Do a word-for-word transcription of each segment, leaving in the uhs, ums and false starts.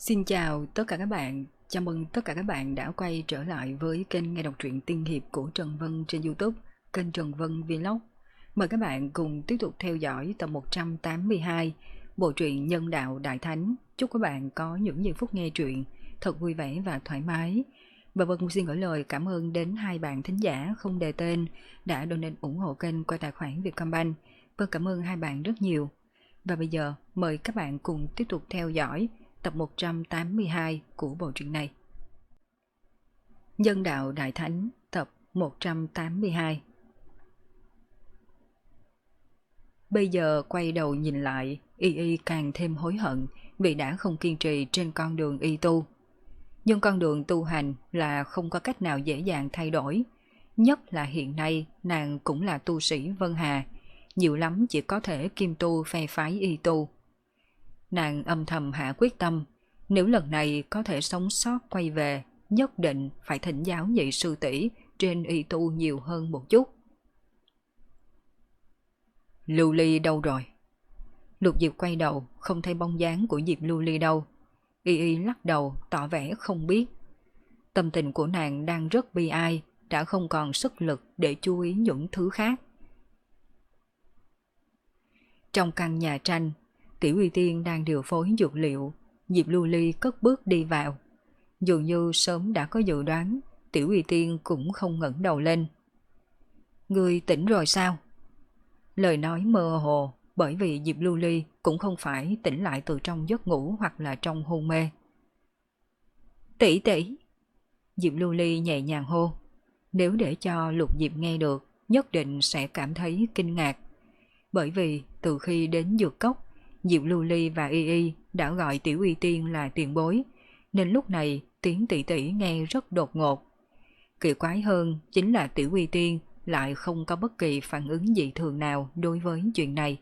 Xin chào tất cả các bạn, chào mừng tất cả các bạn đã quay trở lại với kênh nghe đọc truyện tiên hiệp của Trần Vân trên YouTube, kênh Trần Vân Vlog. Mời các bạn cùng tiếp tục theo dõi tập một trăm tám mươi hai, bộ truyện Nhân Đạo Đại Thánh. Chúc các bạn có những giây phút nghe truyện thật vui vẻ và thoải mái. Và Vân cũng xin gửi lời cảm ơn đến hai bạn thính giả không đề tên đã donate ủng hộ kênh qua tài khoản Vietcombank. Vân cảm ơn hai bạn rất nhiều. Và bây giờ mời các bạn cùng tiếp tục theo dõi tập một trăm tám mươi hai của bộ truyện này. Nhân Đạo Đại Thánh tập một trăm tám mươi hai. Bây giờ quay đầu nhìn lại, Y Y càng thêm hối hận vì đã không kiên trì trên con đường y tu. Nhưng con đường tu hành là không có cách nào dễ dàng thay đổi. Nhất là hiện nay nàng cũng là tu sĩ Vân Hà, nhiều lắm chỉ có thể kim tu phe phái y tu. Nàng âm thầm hạ quyết tâm, nếu lần này có thể sống sót quay về, nhất định phải thỉnh giáo nhị sư tỷ trên y tu nhiều hơn một chút. Lưu Ly đâu rồi? Lục Diệp quay đầu, không thấy bóng dáng của Diệp Lưu Ly đâu. Y Y lắc đầu, tỏ vẻ không biết. Tâm tình của nàng đang rất bi ai, đã không còn sức lực để chú ý những thứ khác. Trong căn nhà tranh, Tiểu Uy Tiên đang điều phối dược liệu. Diệp Lưu Ly cất bước đi vào. Dường như sớm đã có dự đoán, Tiểu Uy Tiên cũng không ngẩng đầu lên. Ngươi tỉnh rồi sao? Lời nói mơ hồ, bởi vì Diệp Lưu Ly cũng không phải tỉnh lại từ trong giấc ngủ hoặc là trong hôn mê. Tỷ tỷ! Diệp Lưu Ly nhẹ nhàng hô. Nếu để cho Lục Diệp nghe được, nhất định sẽ cảm thấy kinh ngạc. Bởi vì từ khi đến dược cốc, Diệp Lưu Ly và Y Y đã gọi Tiểu Uy Tiên là tiền bối, nên lúc này tiếng tỷ tỷ nghe rất đột ngột. Kỳ quái hơn chính là Tiểu Uy Tiên lại không có bất kỳ phản ứng dị thường nào đối với chuyện này.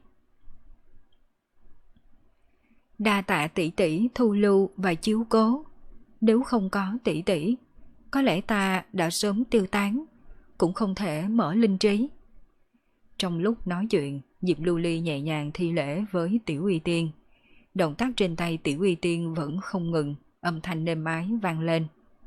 Đa tạ tỷ tỷ thu lưu và chiếu cố, nếu không có tỷ tỷ, có lẽ ta đã sớm tiêu tán, cũng không thể mở linh trí. Trong lúc nói chuyện, Diệp Lưu Ly nhẹ nhàng thi lễ với Tiểu Uy Tiên. Động tác trên tay Tiểu Uy Tiên vẫn không ngừng, âm thanh êm ái vang lên.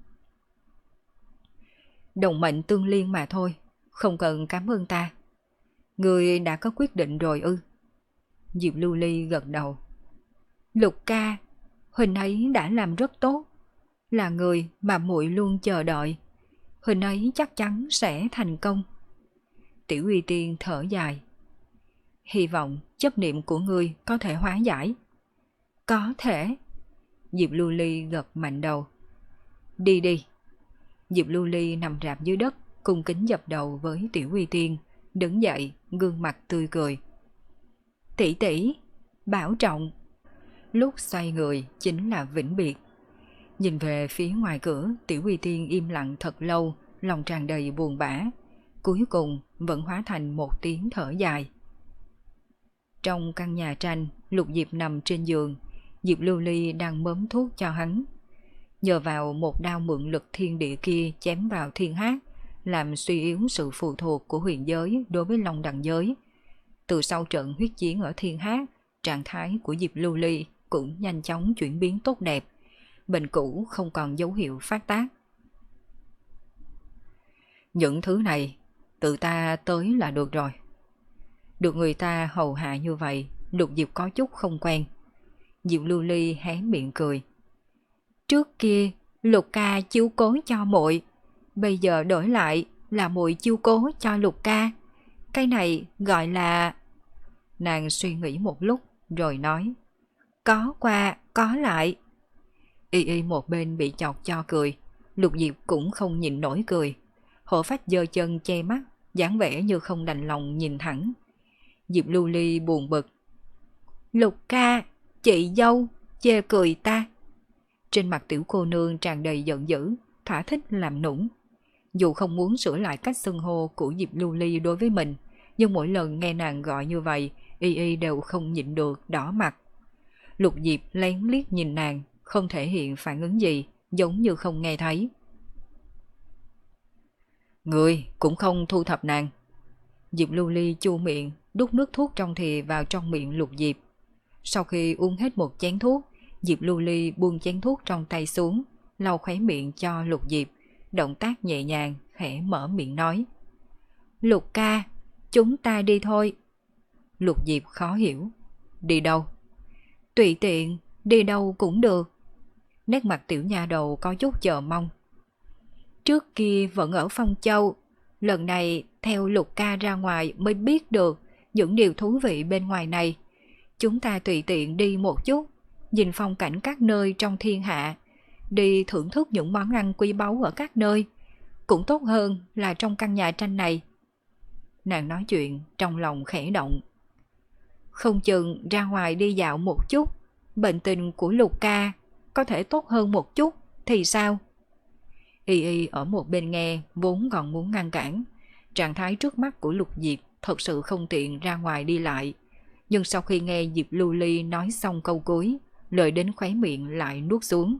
Đồng mệnh tương liên mà thôi, không cần cảm ơn ta. Người đã có quyết định rồi ư? Diệp Lưu Ly gật đầu. Lục ca, Huỳnh ấy đã làm rất tốt, là người mà muội luôn chờ đợi. Huỳnh ấy chắc chắn sẽ thành công. Tiểu Uy Tiên thở dài. Hy vọng chấp niệm của ngươi có thể hóa giải. Có thể. Diệp Lưu Ly gật mạnh đầu. Đi đi. Diệp Lưu Ly nằm rạp dưới đất, cung kính dập đầu với Tiểu Uy Tiên, đứng dậy, gương mặt tươi cười. Tỷ tỷ, bảo trọng. Lúc xoay người chính là vĩnh biệt. Nhìn về phía ngoài cửa, Tiểu Uy Tiên im lặng thật lâu, lòng tràn đầy buồn bã. Cuối cùng vẫn hóa thành một tiếng thở dài. Trong căn nhà tranh, Lục Diệp nằm trên giường, Diệp Lưu Ly đang mớm thuốc cho hắn. Nhờ vào một đao mượn lực thiên địa kia chém vào thiên hát, làm suy yếu sự phụ thuộc của huyền giới đối với Long Đằng giới. Từ sau trận huyết chiến ở thiên hát, trạng thái của Diệp Lưu Ly cũng nhanh chóng chuyển biến tốt đẹp. Bệnh cũ không còn dấu hiệu phát tác. Những thứ này tự ta tới là được rồi. Được người ta hầu hạ như vậy, Lục Diệp có chút không quen. Diệp Lưu Ly hé miệng cười. Trước kia Lục ca chiếu cố cho muội, bây giờ đổi lại là muội chiếu cố cho Lục ca. Cái này gọi là... Nàng suy nghĩ một lúc rồi nói. Có qua có lại. Y Y một bên bị chọc cho cười, Lục Diệp cũng không nhịn nổi cười. Hổ Phách giơ chân che mắt, dáng vẻ như không đành lòng nhìn thẳng. Diệp Lưu Ly buồn bực. Lục ca, chị dâu, chê cười ta. Trên mặt tiểu cô nương tràn đầy giận dữ, thỏa thích làm nũng. Dù không muốn sửa lại cách xưng hô của Diệp Lưu Ly đối với mình, nhưng mỗi lần nghe nàng gọi như vậy, Y Y đều không nhịn được đỏ mặt. Lục Diệp lén liếc nhìn nàng, không thể hiện phản ứng gì, giống như không nghe thấy. Người cũng không thu thập nàng. Diệp Lưu Ly chu miệng, đút nước thuốc trong thìa vào trong miệng Lục Diệp. Sau khi uống hết một chén thuốc, Diệp Lưu Ly buông chén thuốc trong tay xuống, lau khóe miệng cho Lục Diệp, động tác nhẹ nhàng, khẽ mở miệng nói. Lục ca, chúng ta đi thôi. Lục Diệp khó hiểu. Đi đâu? Tùy tiện, đi đâu cũng được. Nét mặt tiểu nha đầu có chút chờ mong. Trước kia vẫn ở Phong Châu, lần này theo Lục ca ra ngoài mới biết được những điều thú vị bên ngoài này. Chúng ta tùy tiện đi một chút, nhìn phong cảnh các nơi trong thiên hạ, đi thưởng thức những món ăn quý báu ở các nơi, cũng tốt hơn là trong căn nhà tranh này. Nàng nói chuyện trong lòng khẽ động. Không chừng ra ngoài đi dạo một chút, bệnh tình của Lục ca có thể tốt hơn một chút thì sao? Y Y ở một bên nghe vốn còn muốn ngăn cản. Trạng thái trước mắt của Lục Diệp thật sự không tiện ra ngoài đi lại. Nhưng sau khi nghe Diệp Lưu Ly nói xong câu cuối, lời đến khóe miệng lại nuốt xuống.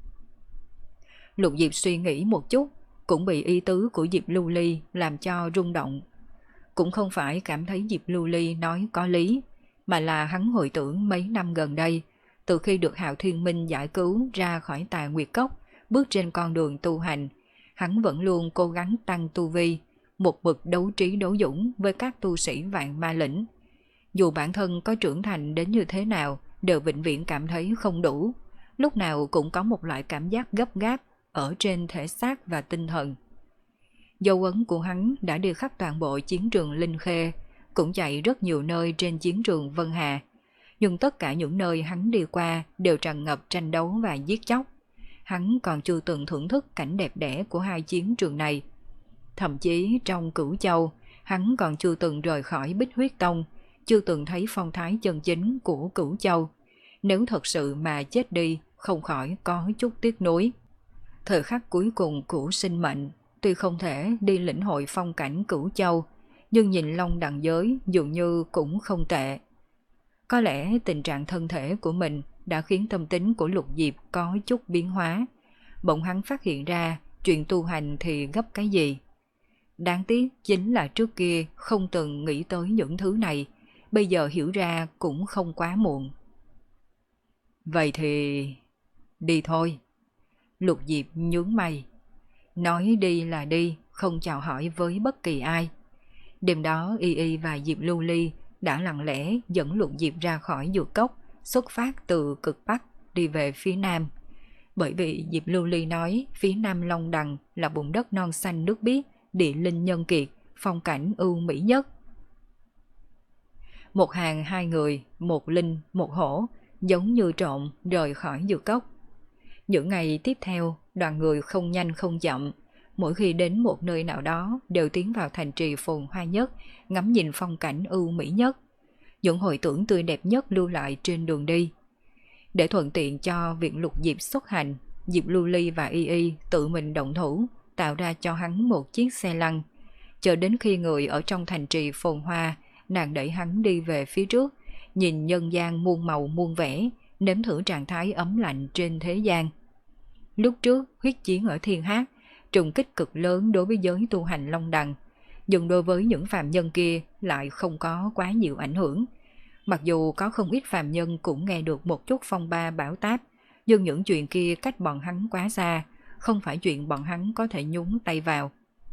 Lục Diệp suy nghĩ một chút, cũng bị ý tứ của Diệp Lưu Ly làm cho rung động. Cũng không phải cảm thấy Diệp Lưu Ly nói có lý, mà là hắn hồi tưởng mấy năm gần đây, từ khi được Hạo Thiên Minh giải cứu ra khỏi Tà Nguyệt Cốc, bước trên con đường tu hành, hắn vẫn luôn cố gắng tăng tu vi, một mực đấu trí đấu dũng với các tu sĩ vạn ma lĩnh. Dù bản thân có trưởng thành đến như thế nào, đều vĩnh viễn cảm thấy không đủ, lúc nào cũng có một loại cảm giác gấp gáp ở trên thể xác và tinh thần. Dấu ấn của hắn đã đi khắp toàn bộ chiến trường Linh Khê, cũng chạy rất nhiều nơi trên chiến trường Vân Hà. Nhưng tất cả những nơi hắn đi qua đều tràn ngập tranh đấu và giết chóc. Hắn còn chưa từng thưởng thức cảnh đẹp đẽ của hai chiến trường này. Thậm chí trong Cửu Châu, hắn còn chưa từng rời khỏi Bích Huyết Tông, chưa từng thấy phong thái chân chính của Cửu Châu. Nếu thật sự mà chết đi, không khỏi có chút tiếc nuối. Thời khắc cuối cùng của sinh mệnh, tuy không thể đi lĩnh hội phong cảnh Cửu Châu, nhưng nhìn Long Đằng giới dường như cũng không tệ. Có lẽ tình trạng thân thể của mình đã khiến tâm tính của Lục Diệp có chút biến hóa. Bỗng hắn phát hiện ra chuyện tu hành thì gấp cái gì. Đáng tiếc chính là trước kia không từng nghĩ tới những thứ này, bây giờ hiểu ra cũng không quá muộn. Vậy thì... đi thôi. Lục Diệp nhướng mày. Nói đi là đi, không chào hỏi với bất kỳ ai. Đêm đó Y Y và Diệp Lưu Ly đã lặng lẽ dẫn Lục Diệp ra khỏi dược cốc, xuất phát từ cực Bắc đi về phía Nam. Bởi vì Diệp Lưu Ly nói phía Nam Long Đằng là vùng đất non xanh nước biếc, địa linh nhân kiệt, phong cảnh ưu mỹ nhất. Một hàng hai người, một linh, một hổ, giống như trộm rời khỏi dược cốc. Những ngày tiếp theo, đoàn người không nhanh không chậm, mỗi khi đến một nơi nào đó đều tiến vào thành trì phồn hoa nhất, ngắm nhìn phong cảnh ưu mỹ nhất, những hồi tưởng tươi đẹp nhất lưu lại trên đường đi. Để thuận tiện cho việc Lục Diệp xuất hành, Diệp Lưu Ly và Y Y tự mình động thủ, tạo ra cho hắn một chiếc xe lăn. Chờ đến khi người ở trong thành trì phồn hoa, nàng đẩy hắn đi về phía trước, nhìn nhân gian muôn màu muôn vẻ, nếm thử trạng thái ấm lạnh trên thế gian. Lúc trước, huyết chiến ở Thiên Hát, trùng kích cực lớn đối với giới tu hành Long Đằng, nhưng đối với những phàm nhân kia lại không có quá nhiều ảnh hưởng. Mặc dù có không ít phàm nhân cũng nghe được một chút phong ba bão táp, nhưng những chuyện kia cách bọn hắn quá xa, không phải chuyện bọn hắn có thể nhúng tay vào.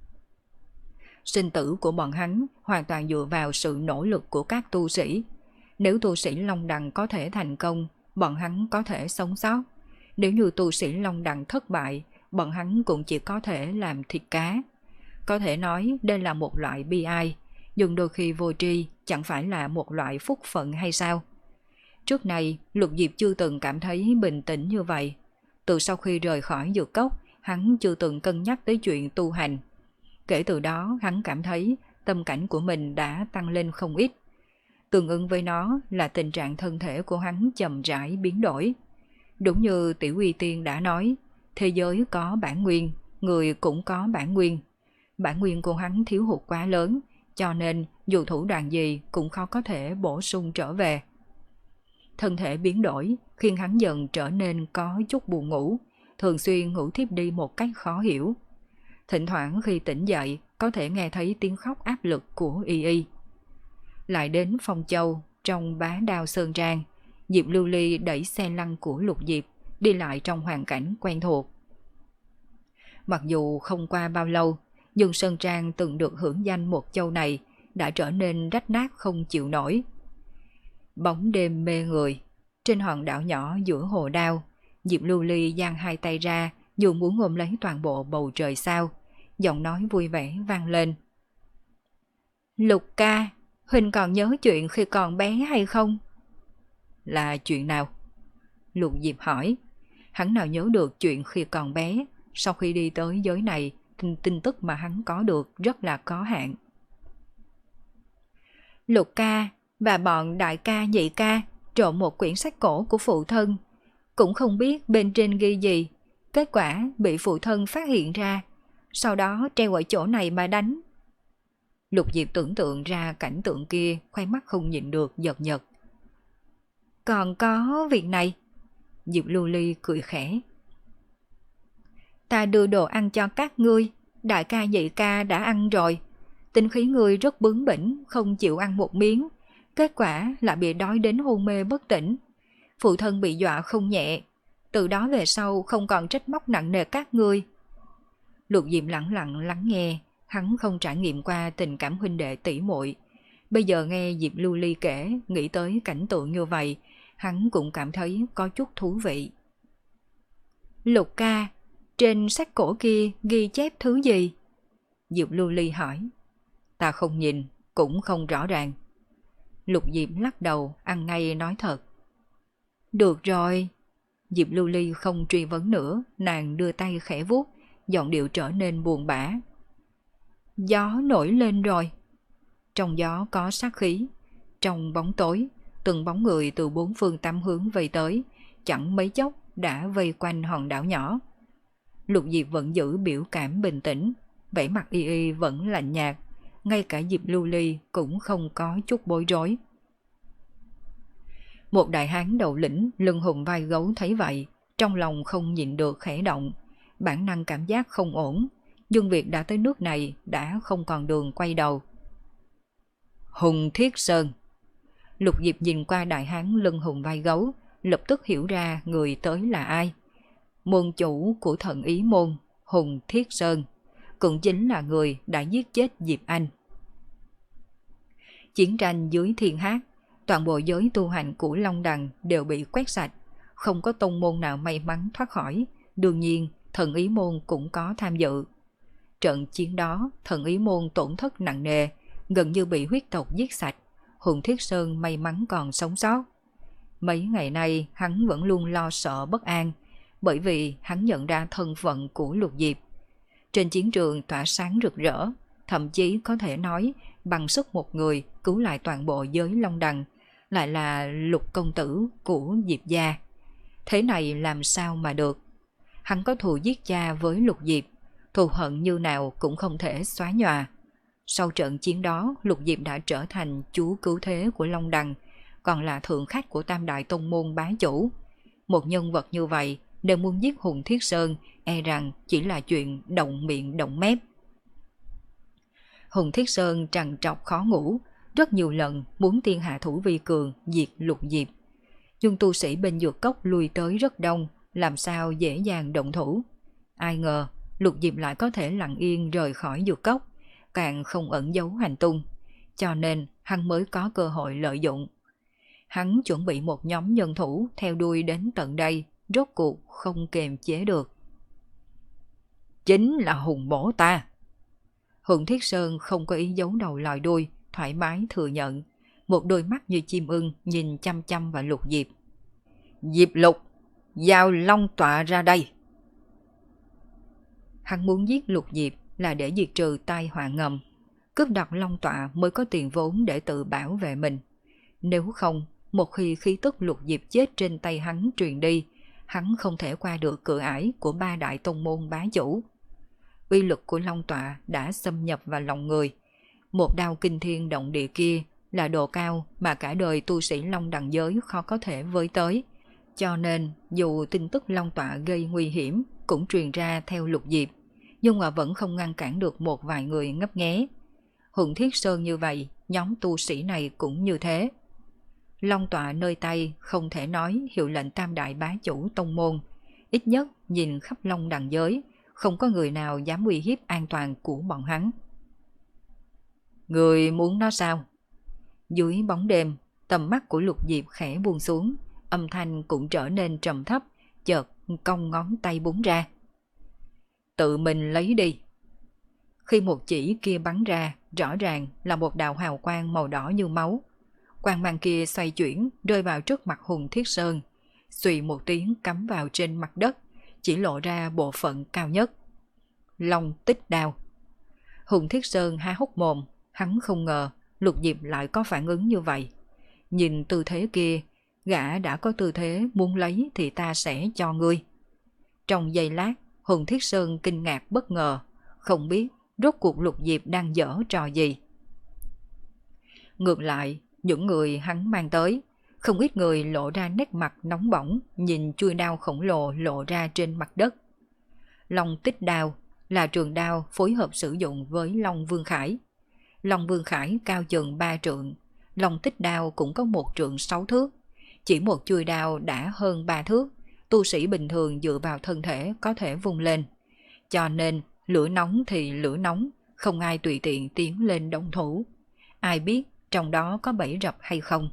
Sinh tử của bọn hắn hoàn toàn dựa vào sự nỗ lực của các tu sĩ. Nếu tu sĩ Long Đằng có thể thành công, bọn hắn có thể sống sót. Nếu như tu sĩ Long Đằng thất bại, bọn hắn cũng chỉ có thể làm thịt cá. Có thể nói đây là một loại bi ai, nhưng đôi khi vô tri chẳng phải là một loại phúc phận hay sao? Trước này, Lục Diệp chưa từng cảm thấy bình tĩnh như vậy. Từ sau khi rời khỏi dược cốc, hắn chưa từng cân nhắc tới chuyện tu hành. Kể từ đó, hắn cảm thấy tâm cảnh của mình đã tăng lên không ít. Tương ứng với nó là tình trạng thân thể của hắn chậm rãi biến đổi. Đúng như Tiểu Uy Tiên đã nói, thế giới có bản nguyên, người cũng có bản nguyên. Bản nguyên của hắn thiếu hụt quá lớn, cho nên dù thủ đoạn gì cũng khó có thể bổ sung trở về. Thân thể biến đổi khiến hắn dần trở nên có chút buồn ngủ, thường xuyên ngủ thiếp đi một cách khó hiểu. Thỉnh thoảng khi tỉnh dậy có thể nghe thấy tiếng khóc áp lực của Y Y. Lại đến Phong Châu, trong Bá Đao Sơn Trang, Diệp Lưu Ly đẩy xe lăn của Lục Diệp đi lại trong hoàn cảnh quen thuộc. Mặc dù không qua bao lâu, nhưng Sơn Trang từng được hưởng danh một châu này đã trở nên rách nát không chịu nổi. Bóng đêm mê người, trên hòn đảo nhỏ giữa hồ đao, Diệp Lưu Ly giang hai tay ra dù muốn ôm lấy toàn bộ bầu trời sao, giọng nói vui vẻ vang lên. Lục ca, Huynh còn nhớ chuyện khi còn bé hay không? Là chuyện nào? Lục Diệp hỏi. Hắn nào nhớ được chuyện khi còn bé, sau khi đi tới giới này, tin, tin tức mà hắn có được rất là có hạn. Lục ca và bọn đại ca nhị ca trộm một quyển sách cổ của phụ thân, cũng không biết bên trên ghi gì, kết quả bị phụ thân phát hiện ra, sau đó treo ở chỗ này mà đánh. Lục Diệp tưởng tượng ra cảnh tượng kia, khoai mắt không nhịn được giật giật. Còn có việc này? Diệp Lưu Ly cười khẽ. Ta đưa đồ ăn cho các ngươi, đại ca nhị ca đã ăn rồi. Tinh khí ngươi rất bướng bỉnh, không chịu ăn một miếng, kết quả lại bị đói đến hôn mê bất tỉnh. Phụ thân bị dọa không nhẹ, từ đó về sau không còn trách móc nặng nề các ngươi. Lục Diệp lặng lặng lắng nghe, hắn không trải nghiệm qua tình cảm huynh đệ tỷ muội. Bây giờ nghe Diệp Lưu Ly kể, nghĩ tới cảnh tượng như vậy, hắn cũng cảm thấy có chút thú vị. Lục ca, trên sách cổ kia ghi chép thứ gì? Diệp Lưu Ly hỏi. Ta không nhìn, cũng không rõ ràng. Lục Diệp lắc đầu, ăn ngay nói thật. Được rồi. Diệp Lưu Ly không truy vấn nữa, nàng đưa tay khẽ vuốt, giọng điệu trở nên buồn bã. Gió nổi lên rồi. Trong gió có sát khí, trong bóng tối, từng bóng người từ bốn phương tám hướng vây tới, chẳng mấy chốc đã vây quanh hòn đảo nhỏ. Lục Diệp vẫn giữ biểu cảm bình tĩnh, vẻ mặt y y vẫn lạnh nhạt, ngay cả Diệp Lưu Ly cũng không có chút bối rối. Một đại hán đầu lĩnh lưng hùm vai gấu thấy vậy, trong lòng không nhịn được khẽ động, bản năng cảm giác không ổn, nhưng việc đã tới nước này đã không còn đường quay đầu. Hùng Thiết Sơn. Lục Diệp nhìn qua đại hán lưng hùm vai gấu, lập tức hiểu ra người tới là ai. Môn chủ của Thần Ý Môn, Hùng Thiết Sơn, cũng chính là người đã giết chết Diệp Anh. Chiến tranh dưới thiên hát, toàn bộ giới tu hành của Long Đằng đều bị quét sạch, không có tông môn nào may mắn thoát khỏi, đương nhiên Thần Ý Môn cũng có tham dự. Trận chiến đó, Thần Ý Môn tổn thất nặng nề, gần như bị huyết tộc giết sạch, Hùng Thiết Sơn may mắn còn sống sót. Mấy ngày nay hắn vẫn luôn lo sợ bất an, bởi vì hắn nhận ra thân phận của Lục Diệp. Trên chiến trường tỏa sáng rực rỡ, thậm chí có thể nói bằng sức một người cứu lại toàn bộ giới Long Đằng, lại là Lục công tử của Diệp gia. Thế này làm sao mà được? Hắn có thù giết cha với Lục Diệp, thù hận như nào cũng không thể xóa nhòa. Sau trận chiến đó, Lục Diệp đã trở thành chúa cứu thế của Long Đằng, còn là thượng khách của Tam Đại Tông Môn bá chủ. Một nhân vật như vậy, nếu muốn giết Hùng Thiết Sơn, e rằng chỉ là chuyện động miệng động mép. Hùng Thiết Sơn trằn trọc khó ngủ, rất nhiều lần muốn tiên hạ thủ vi cường diệt Lục Diệp. Nhưng tu sĩ bên dược cốc lui tới rất đông, làm sao dễ dàng động thủ. Ai ngờ Lục Diệp lại có thể lặng yên rời khỏi dược cốc, càng không ẩn giấu hành tung, cho nên hắn mới có cơ hội lợi dụng. Hắn chuẩn bị một nhóm nhân thủ theo đuôi đến tận đây, rốt cuộc không kềm chế được. Chính là Hùng bổ ta. Hùng Thiết Sơn không có ý giấu đầu lòi đuôi, thoải mái thừa nhận, một đôi mắt như chim ưng nhìn chăm chăm vào Lục Diệp. Diệp Lục, giao long tọa ra đây. Hắn muốn giết Lục Diệp là để diệt trừ tai họa ngầm, cướp đoạt long tọa mới có tiền vốn để tự bảo vệ mình. Nếu không, một khi khí tức Lục Diệp chết trên tay hắn truyền đi, hắn không thể qua được cửa ải của ba đại tông môn bá chủ. Uy lực của long tọa đã xâm nhập vào lòng người. Một đao kinh thiên động địa kia là độ cao mà cả đời tu sĩ Long Đằng giới khó có thể với tới. Cho nên dù tin tức long tọa gây nguy hiểm cũng truyền ra theo Lục Diệp, nhưng mà vẫn không ngăn cản được một vài người ngấp nghé. Hùng Thiết Sơn như vậy, nhóm tu sĩ này cũng như thế. long tọa nơi tay không thể nói hiệu lệnh tam đại bá chủ tông môn. Ít nhất nhìn khắp long đằng giới, không có người nào dám uy hiếp an toàn của bọn hắn. Người muốn nó sao? Dưới bóng đêm, tầm mắt của Lục Diệp khẽ buông xuống, âm thanh cũng trở nên trầm thấp, chợt cong ngón tay búng ra. Tự mình lấy đi. Khi một chỉ kia bắn ra, rõ ràng là một đạo hào quang màu đỏ như máu. Quang mang kia xoay chuyển, rơi vào trước mặt Hùng Thiết Sơn, xùy một tiếng cắm vào trên mặt đất, chỉ lộ ra bộ phận cao nhất. Long tích đao. Hùng Thiết Sơn há hốc mồm, hắn không ngờ Lục Diệp lại có phản ứng như vậy. Nhìn tư thế kia, gã đã có tư thế muốn lấy thì ta sẽ cho ngươi. Trong giây lát, Hùng Thiết Sơn kinh ngạc bất ngờ, không biết rốt cuộc Lục Diệp đang dở trò gì. Ngược lại, những người hắn mang tới, không ít người lộ ra nét mặt nóng bỏng nhìn chuôi đao khổng lồ lộ ra trên mặt đất. Long tích đao là trường đao phối hợp sử dụng với Long Vương Khải. Long Vương Khải cao chừng ba trượng, Long tích đao cũng có một trượng sáu thước. Chỉ một chuôi đao đã hơn ba thước, tu sĩ bình thường dựa vào thân thể có thể vung lên. Cho nên lửa nóng thì lửa nóng, không ai tùy tiện tiến lên động thủ. Ai biết trong đó có bẫy rập hay không?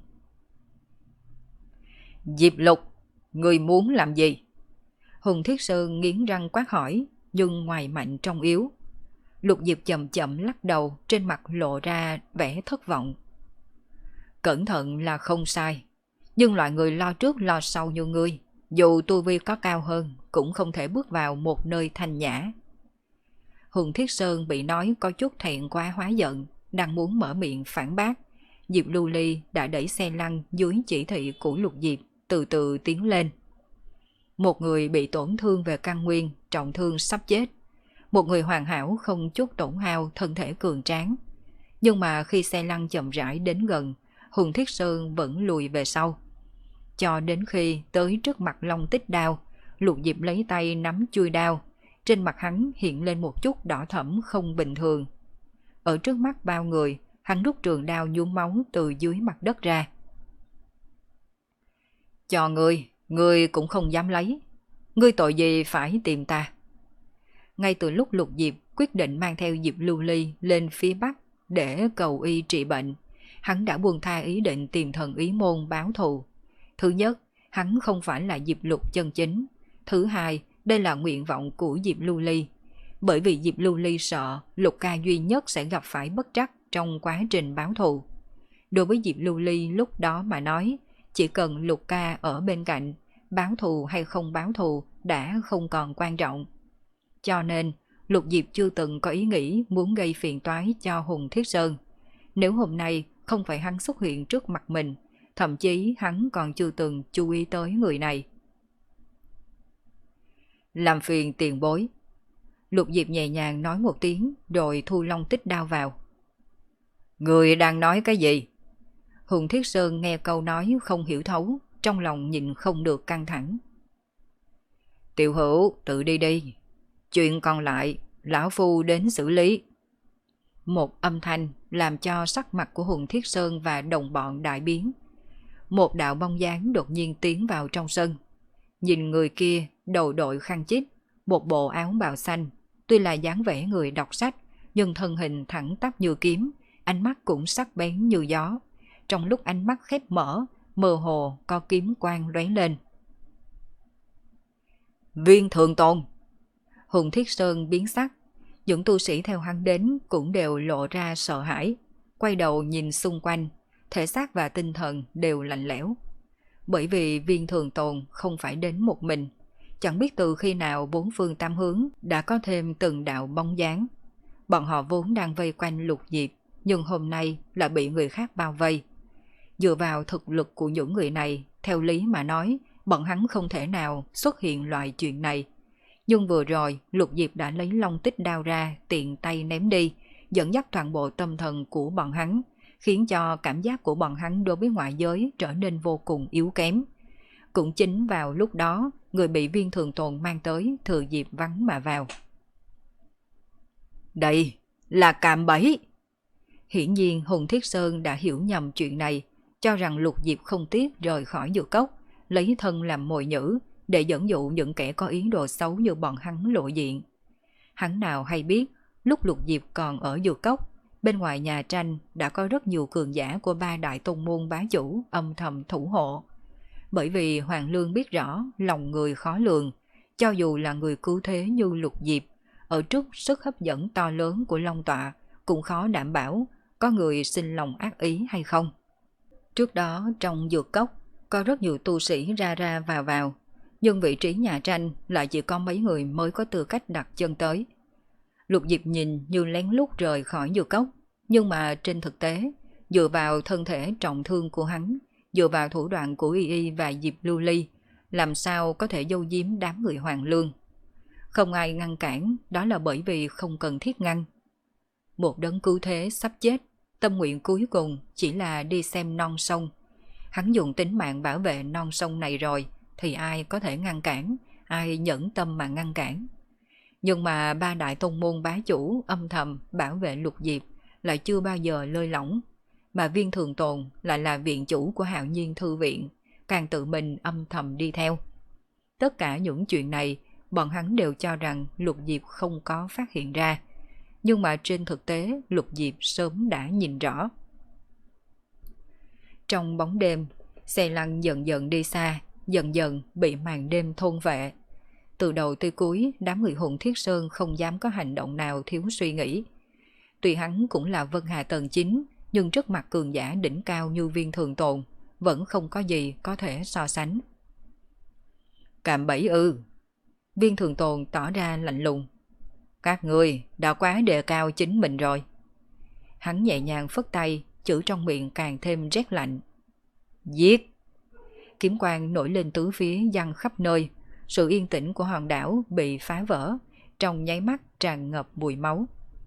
Diệp Lục, người muốn làm gì? Hùng Thiết Sơn nghiến răng quát hỏi, nhưng ngoài mạnh trong yếu. Lục Diệp chậm chậm lắc đầu, trên mặt lộ ra vẻ thất vọng. Cẩn thận là không sai, nhưng loại người lo trước lo sau như ngươi, dù tu vi có cao hơn, cũng không thể bước vào một nơi thanh nhã. Hùng Thiết Sơn bị nói có chút thẹn quá hóa giận, đang muốn mở miệng phản bác. Diệp Lưu Ly đã đẩy xe lăn dưới chỉ thị của Lục Diệp, từ từ tiến lên. Một người bị tổn thương về căn nguyên, trọng thương sắp chết. Một người hoàn hảo không chút tổn hao, thân thể cường tráng. Nhưng mà khi xe lăn chậm rãi đến gần, Hùng Thiết Sơn vẫn lùi về sau. Cho đến khi tới trước mặt Long tích đao, Lục Diệp lấy tay nắm chuôi đao. Trên mặt hắn hiện lên một chút đỏ thẫm không bình thường. Ở trước mắt bao người, hắn rút trường đao nhuốm máu từ dưới mặt đất ra. Cho ngươi, ngươi cũng không dám lấy. Ngươi tội gì phải tìm ta? Ngay từ lúc Lục Diệp quyết định mang theo Diệp Lưu Ly lên phía Bắc để cầu y trị bệnh, hắn đã buông tha ý định tìm thần ý môn báo thù. Thứ nhất, hắn không phải là Diệp Lục chân chính. Thứ hai, đây là nguyện vọng của Diệp Lưu Ly. Bởi vì Diệp Lưu Ly sợ Lục ca duy nhất sẽ gặp phải bất trắc trong quá trình báo thù. Đối với Diệp Lưu Ly lúc đó mà nói, chỉ cần Lục ca ở bên cạnh, báo thù hay không báo thù đã không còn quan trọng. Cho nên, Lục Diệp chưa từng có ý nghĩ muốn gây phiền toái cho Hùng Thiết Sơn. Nếu hôm nay không phải hắn xuất hiện trước mặt mình, thậm chí hắn còn chưa từng chú ý tới người này. Làm phiền tiền bối. Lục Diệp nhẹ nhàng nói một tiếng rồi thu long tích đao vào. Người đang nói cái gì? Hùng Thiết Sơn nghe câu nói không hiểu thấu, trong lòng nhịn không được căng thẳng. Tiểu Hữu tự đi đi, chuyện còn lại lão phu đến xử lý. Một âm thanh làm cho sắc mặt của Hùng Thiết Sơn và đồng bọn đại biến. Một đạo bóng dáng đột nhiên tiến vào trong sân. Nhìn người kia đầu đội khăn chít, một bộ áo bào xanh, tuy là dáng vẻ người đọc sách, nhưng thân hình thẳng tắp như kiếm, ánh mắt cũng sắc bén như gió. Trong lúc ánh mắt khép mở, mơ hồ có kiếm quang lóe lên. Viên Thượng Tôn. Hùng Thiết Sơn biến sắc, những tu sĩ theo hắn đến cũng đều lộ ra sợ hãi, quay đầu nhìn xung quanh, thể xác và tinh thần đều lạnh lẽo. Bởi vì Viên Thượng Tôn không phải đến một mình, chẳng biết từ khi nào bốn phương tám hướng đã có thêm từng đạo bóng dáng. Bọn họ vốn đang vây quanh Lục Diệp, nhưng hôm nay lại bị người khác bao vây. Dựa vào thực lực của những người này, theo lý mà nói, bọn hắn không thể nào xuất hiện loại chuyện này. Nhưng vừa rồi, Lục Diệp đã lấy long tích đao ra, tiện tay ném đi, dẫn dắt toàn bộ tâm thần của bọn hắn, khiến cho cảm giác của bọn hắn đối với ngoại giới trở nên vô cùng yếu kém. Cũng chính vào lúc đó, người bị Viên Thượng Tôn mang tới thừa dịp vắng mà vào. Đây là cạm bẫy. Hiển nhiên Hùng Thiết Sơn đã hiểu nhầm chuyện này, cho rằng Lục Diệp không tiếc rời khỏi dược cốc, lấy thân làm mồi nhử để dẫn dụ những kẻ có ý đồ xấu như bọn hắn lộ diện. Hắn nào hay biết, lúc Lục Diệp còn ở dược cốc, bên ngoài nhà tranh đã có rất nhiều cường giả của ba đại tông môn bá chủ âm thầm thủ hộ. Bởi vì Hoàng Lương biết rõ lòng người khó lường, cho dù là người cứu thế như Lục Diệp, ở trước sức hấp dẫn to lớn của Long Tọa cũng khó đảm bảo có người sinh lòng ác ý hay không. Trước đó trong dược cốc có rất nhiều tu sĩ ra ra vào vào, nhưng vị trí nhà tranh lại chỉ có mấy người mới có tư cách đặt chân tới. Lục Diệp nhìn như lén lút rời khỏi dược cốc, nhưng mà trên thực tế, dựa vào thân thể trọng thương của hắn, dựa vào thủ đoạn của Y Y và Diệp Lưu Ly, làm sao có thể giấu giếm đám người Hoàng Lương. Không ai ngăn cản, đó là bởi vì không cần thiết ngăn. Một đấng cứu thế sắp chết, tâm nguyện cuối cùng chỉ là đi xem non sông. Hắn dùng tính mạng bảo vệ non sông này rồi, thì ai có thể ngăn cản, ai nhẫn tâm mà ngăn cản. Nhưng mà ba đại tông môn bá chủ âm thầm bảo vệ Lục Diệp lại chưa bao giờ lơi lỏng, mà Viên Thường Tồn lại là viện chủ của Hạo Nhiên Thư Viện, càng tự mình âm thầm đi theo. Tất cả những chuyện này, bọn hắn đều cho rằng Lục Diệp không có phát hiện ra, nhưng mà trên thực tế Lục Diệp sớm đã nhìn rõ. Trong bóng đêm, xe lăn dần dần đi xa, dần dần bị màn đêm thôn vệ. Từ đầu tới cuối, đám người Hùng Thiết Sơn không dám có hành động nào thiếu suy nghĩ. Tuy hắn cũng là Vân Hà tầng chín, nhưng trước mặt cường giả đỉnh cao như Viên Thường Tồn, vẫn không có gì có thể so sánh. Cạm bẫy ư? Viên Thường Tồn tỏ ra lạnh lùng. Các ngươi đã quá đề cao chính mình rồi. Hắn nhẹ nhàng phất tay, chữ trong miệng càng thêm rét lạnh. Giết! Kiếm quang nổi lên tứ phía giăng khắp nơi, sự yên tĩnh của hòn đảo bị phá vỡ, trong nháy mắt tràn ngập mùi máu.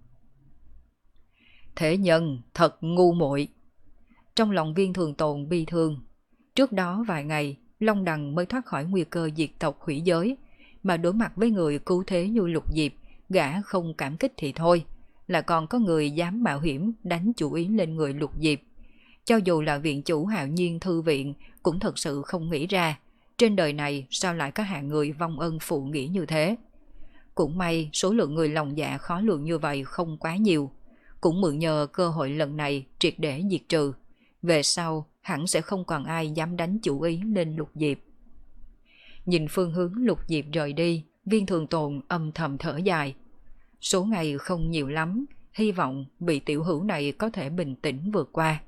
Thế nhân thật ngu muội. Trong lòng Viên Thường Tồn bi thương. Trước đó vài ngày, Long Đằng mới thoát khỏi nguy cơ diệt tộc hủy giới, mà đối mặt với người cứu thế như Lục Diệp, gã không cảm kích thì thôi, là còn có người dám mạo hiểm đánh chủ ý lên người Lục Diệp. Cho dù là viện chủ Hạo Nhiên Thư Viện cũng thật sự không nghĩ ra, trên đời này sao lại có hạng người vong ân phụ nghĩa như thế. Cũng may số lượng người lòng dạ khó lường như vậy không quá nhiều, cũng mượn nhờ cơ hội lần này triệt để diệt trừ. Về sau hẳn sẽ không còn ai dám đánh chủ ý lên Lục Diệp. Nhìn phương hướng Lục Diệp rời đi, Viên Thường Tồn âm thầm thở dài. Số ngày không nhiều lắm, hy vọng vị tiểu hữu này có thể bình tĩnh vượt qua.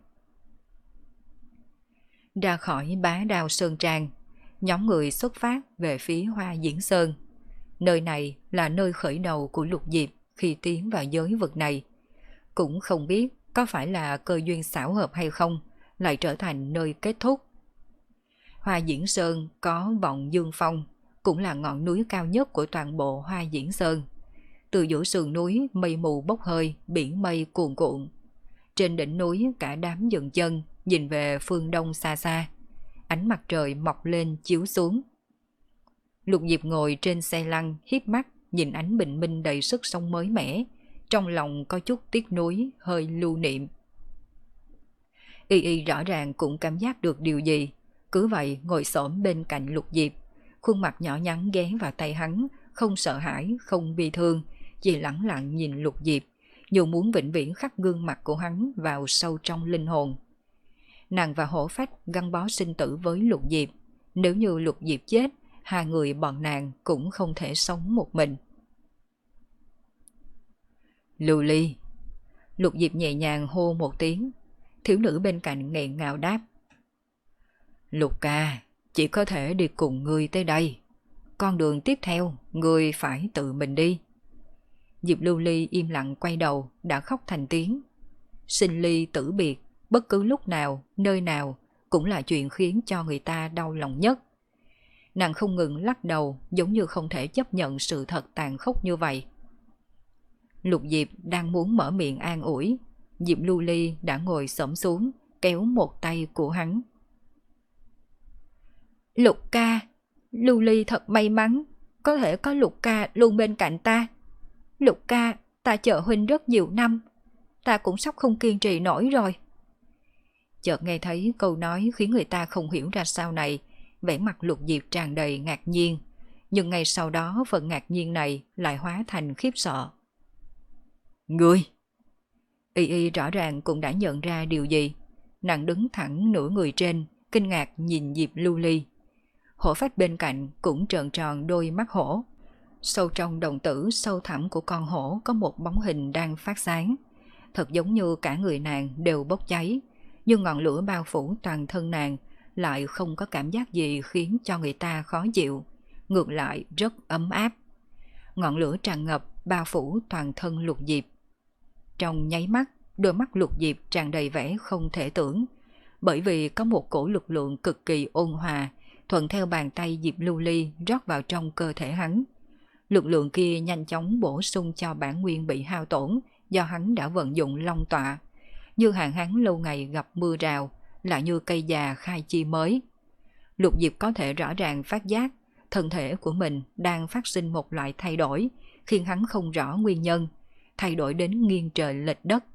Ra khỏi Bá Đao Sơn Trang, nhóm người xuất phát về phía Hoa Diễn Sơn. Nơi này là nơi khởi đầu của Lục Diệp khi tiến vào giới vực này. Cũng không biết có phải là cơ duyên xảo hợp hay không, lại trở thành nơi kết thúc. Hoa Diễn Sơn có vọng Dương Phong, cũng là ngọn núi cao nhất của toàn bộ Hoa Diễn Sơn. Từ giữa sườn núi mây mù bốc hơi, biển mây cuồn cuộn. Trên đỉnh núi cả đám dừng chân, nhìn về phương đông xa xa. Ánh mặt trời mọc lên chiếu xuống. Lục Diệp ngồi trên xe lăn, híp mắt, nhìn ánh bình minh đầy sức sống mới mẻ. Trong lòng có chút tiếc nuối, hơi lưu niệm. Y Y rõ ràng cũng cảm giác được điều gì, cứ vậy ngồi xổm bên cạnh Lục Diệp, khuôn mặt nhỏ nhắn ghé vào tay hắn, không sợ hãi, không bi thương, chỉ lẳng lặng nhìn Lục Diệp, dù muốn vĩnh viễn khắc gương mặt của hắn vào sâu trong linh hồn. Nàng và Hổ Phách gắn bó sinh tử với Lục Diệp, nếu như Lục Diệp chết, hai người bọn nàng cũng không thể sống một mình. Lưu Ly. Lục Diệp nhẹ nhàng hô một tiếng, thiếu nữ bên cạnh nghẹn ngào đáp. Lục ca, chỉ có thể đi cùng ngươi tới đây. Con đường tiếp theo, ngươi phải tự mình đi. Diệp Lưu Ly im lặng quay đầu, đã khóc thành tiếng. Sinh ly tử biệt, bất cứ lúc nào, nơi nào, cũng là chuyện khiến cho người ta đau lòng nhất. Nàng không ngừng lắc đầu, giống như không thể chấp nhận sự thật tàn khốc như vậy. Lục Diệp đang muốn mở miệng an ủi, Diệp Lưu Ly đã ngồi xổm xuống, kéo một tay của hắn. Lục ca, Lưu Ly thật may mắn, có thể có Lục ca luôn bên cạnh ta. Lục ca, ta chờ huynh rất nhiều năm, ta cũng sắp không kiên trì nổi rồi. Chợt nghe thấy câu nói khiến người ta không hiểu ra sao này, vẻ mặt Lục Diệp tràn đầy ngạc nhiên, nhưng ngay sau đó phần ngạc nhiên này lại hóa thành khiếp sợ. Ngươi! Y Y rõ ràng cũng đã nhận ra điều gì, nàng đứng thẳng nửa người trên, kinh ngạc nhìn Diệp Lưu Ly. Hổ phách bên cạnh cũng trợn tròn đôi mắt hổ. Sâu trong đồng tử sâu thẳm của con hổ có một bóng hình đang phát sáng. Thật giống như cả người nàng đều bốc cháy, nhưng ngọn lửa bao phủ toàn thân nàng lại không có cảm giác gì khiến cho người ta khó chịu, ngược lại rất ấm áp. Ngọn lửa tràn ngập bao phủ toàn thân Lục Diệp. Trong nháy mắt, đôi mắt Lục Diệp tràn đầy vẻ không thể tưởng, bởi vì có một cổ lực lượng cực kỳ ôn hòa thuận theo bàn tay Diệp Lưu Ly rót vào trong cơ thể hắn. Lực lượng kia nhanh chóng bổ sung cho bản nguyên bị hao tổn do hắn đã vận dụng long tọa, như hạn hán lâu ngày gặp mưa rào, lại như cây già khai chi mới. Lục Diệp có thể rõ ràng phát giác thân thể của mình đang phát sinh một loại thay đổi, khiến hắn không rõ nguyên nhân, thay đổi đến nghiêng trời lệch đất.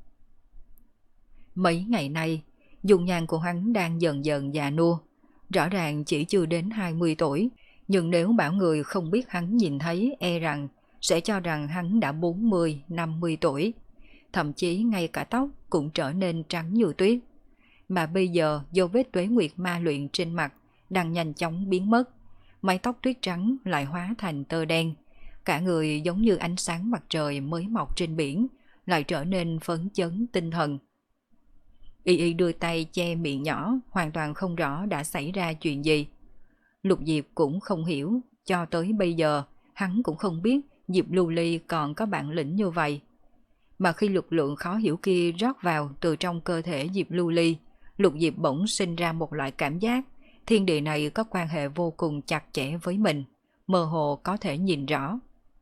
Mấy ngày nay, dung nhan của hắn đang dần dần già nua, rõ ràng chỉ chưa đến hai mươi tuổi, nhưng nếu bảo người không biết hắn nhìn thấy e rằng sẽ cho rằng hắn đã bốn mươi, năm mươi tuổi. Thậm chí ngay cả tóc cũng trở nên trắng như tuyết. Mà bây giờ do vết tuế nguyệt ma luyện trên mặt đang nhanh chóng biến mất, mái tóc tuyết trắng lại hóa thành tơ đen. Cả người giống như ánh sáng mặt trời mới mọc trên biển, lại trở nên phấn chấn tinh thần. Y Y đưa tay che miệng nhỏ, hoàn toàn không rõ đã xảy ra chuyện gì. Lục Diệp cũng không hiểu, cho tới bây giờ hắn cũng không biết Diệp Lưu Ly còn có bản lĩnh như vậy. Mà khi lực lượng khó hiểu kia rót vào từ trong cơ thể Diệp Lưu Ly, Lục Diệp bỗng sinh ra một loại cảm giác thiên địa này có quan hệ vô cùng chặt chẽ với mình, mơ hồ có thể nhìn rõ.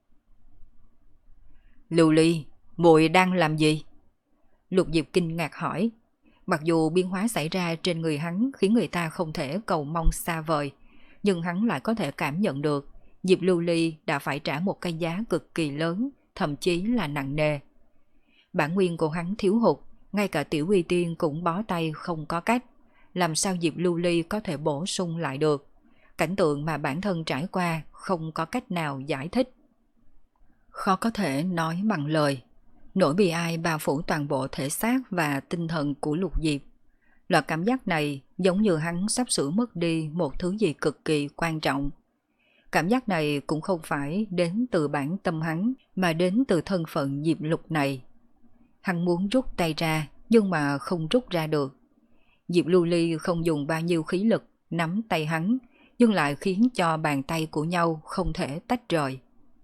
Lưu Ly, muội đang làm gì? Lục Diệp kinh ngạc hỏi. Mặc dù biến hóa xảy ra trên người hắn khiến người ta không thể cầu mong xa vời, nhưng hắn lại có thể cảm nhận được Diệp Lưu Ly đã phải trả một cái giá cực kỳ lớn, thậm chí là nặng nề. Bản nguyên của hắn thiếu hụt, ngay cả Tiểu Uy Tiên cũng bó tay không có cách. Làm sao Diệp Lưu Ly có thể bổ sung lại được? Cảnh tượng mà bản thân trải qua không có cách nào giải thích. Khó có thể nói bằng lời. Nỗi bi ai bao phủ toàn bộ thể xác và tinh thần của Lục Diệp. Loại cảm giác này giống như hắn sắp sửa mất đi một thứ gì cực kỳ quan trọng. Cảm giác này cũng không phải đến từ bản tâm hắn, mà đến từ thân phận Diệp Lục này. Hắn muốn rút tay ra, nhưng mà không rút ra được. Diệp Lưu Ly không dùng bao nhiêu khí lực nắm tay hắn, nhưng lại khiến cho bàn tay của nhau không thể tách rời.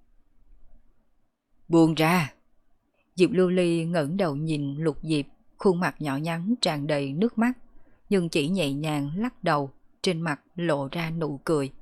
Buông ra! Diệp Lưu Ly ngẩng đầu nhìn Lục Diệp, khuôn mặt nhỏ nhắn tràn đầy nước mắt, nhưng chỉ nhẹ nhàng lắc đầu, trên mặt lộ ra nụ cười.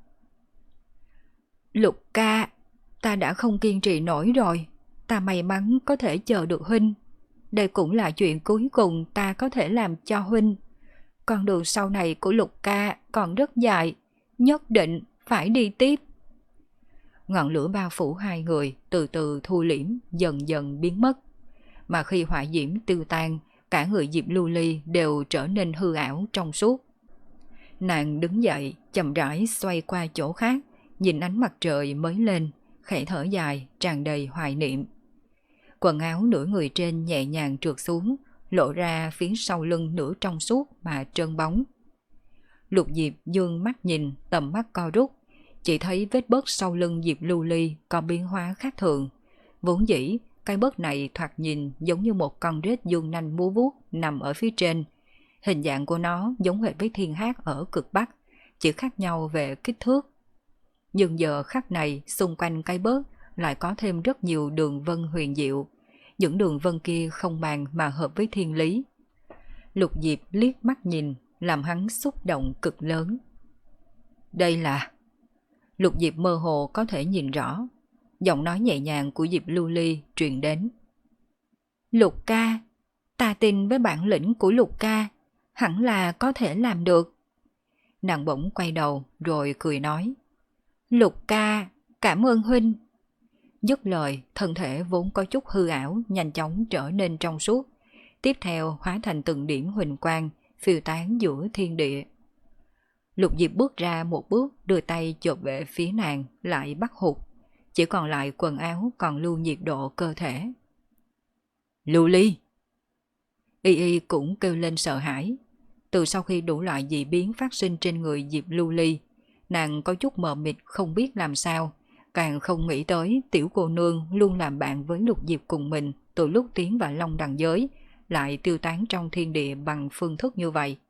Lục ca, ta đã không kiên trì nổi rồi, ta may mắn có thể chờ được huynh. Đây cũng là chuyện cuối cùng ta có thể làm cho huynh. Con đường sau này của Lục ca còn rất dài, nhất định phải đi tiếp. Ngọn lửa bao phủ hai người từ từ thu liễm, dần dần biến mất. Mà khi hỏa diễm tiêu tan, cả người Diệp Lưu Ly đều trở nên hư ảo trong suốt. Nàng đứng dậy, chậm rãi xoay qua chỗ khác, nhìn ánh mặt trời mới lên, khẽ thở dài, tràn đầy hoài niệm. Quần áo nửa người trên nhẹ nhàng trượt xuống, lộ ra phía sau lưng nửa trong suốt mà trơn bóng. Lục Diệp dương mắt nhìn, tầm mắt co rút, chỉ thấy vết bớt sau lưng Diệp Lưu Ly có biến hóa khác thường. Vốn dĩ, cái bớt này thoạt nhìn giống như một con rết dương nanh múa vuốt nằm ở phía trên. Hình dạng của nó giống hệt với thiên hát ở cực Bắc, chỉ khác nhau về kích thước. Nhưng giờ khắc này, xung quanh cái bớt lại có thêm rất nhiều đường vân huyền diệu. Những đường vân kia không màng mà hợp với thiên lý. Lục Diệp liếc mắt nhìn, làm hắn xúc động cực lớn. Đây là... Lục Diệp mơ hồ có thể nhìn rõ. Giọng nói nhẹ nhàng của Diệp Lưu Ly truyền đến. Lục ca, ta tin với bản lĩnh của Lục ca, hẳn là có thể làm được. Nàng bỗng quay đầu rồi cười nói. Lục ca, cảm ơn huynh. Dứt lời, thân thể vốn có chút hư ảo nhanh chóng trở nên trong suốt. Tiếp theo hóa thành từng điểm huỳnh quang phiêu tán giữa thiên địa. Lục Diệp bước ra một bước, đưa tay chộp về phía nàng, lại bắt hụt. Chỉ còn lại quần áo còn lưu nhiệt độ cơ thể. Lưu Ly! Y Y cũng kêu lên sợ hãi. Từ sau khi đủ loại dị biến phát sinh trên người Diệp Lưu Ly, nàng có chút mờ mịt không biết làm sao, càng không nghĩ tới tiểu cô nương luôn làm bạn với Lục Diệp cùng mình từ lúc tiến vào Long Đằng giới, lại tiêu tán trong thiên địa bằng phương thức như vậy.